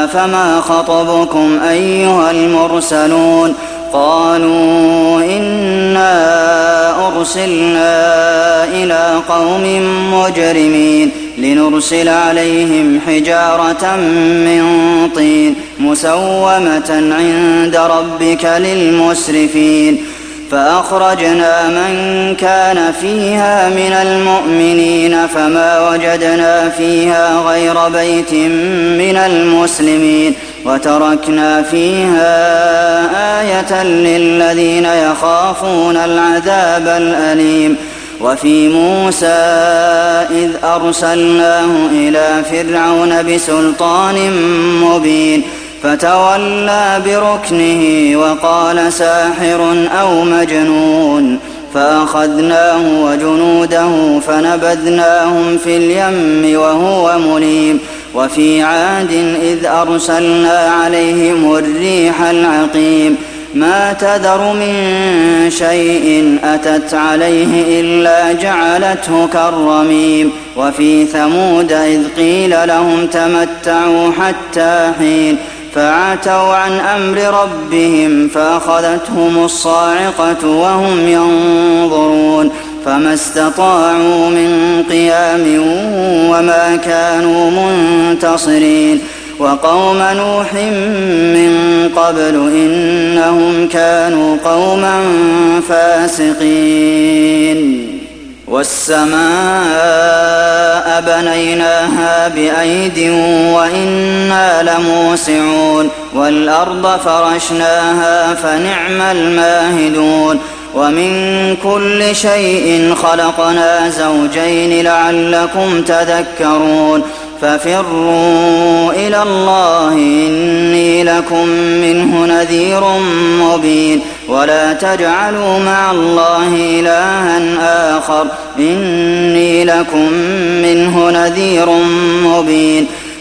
فما خطبكم أيها المرسلون قالوا إنا أرسلنا إلى قوم مجرمين لنرسل عليهم حجارة من طين مسومة عند ربك للمسرفين فأخرجنا من كان فيها من المؤمنين فما وجدنا فيها غير بيت من المسلمين وتركنا فيها آية للذين يخافون العذاب الأليم وفي موسى إذ أرسلناه إلى فرعون بسلطان مبين فتولى بركنه وقال ساحر أو مجنون فأخذناه وجنوده فنبذناهم في اليم وهو مليم وفي عاد إذ أرسلنا عليهم الريح العقيم ما تذر من شيء أتت عليه إلا جعلته كالرميم وفي ثمود إذ قيل لهم تمتعوا حتى حين فعتوا عن أمر ربهم فأخذتهم الصاعقة وهم ينظرون فما استطاعوا من قيام وما كانوا منتصرين وقوم نوح من قبل إنهم كانوا قوما فاسقين والسماء بنيناها بأيد وإنا لموسعون والأرض فرشناها فنعم الماهدون ومن كل شيء خلقنا زوجين لعلكم تذكرون ففروا إلى الله إني لكم منه نذير مبين ولا تجعلوا مع الله إلها آخر إني لكم منه نذير مبين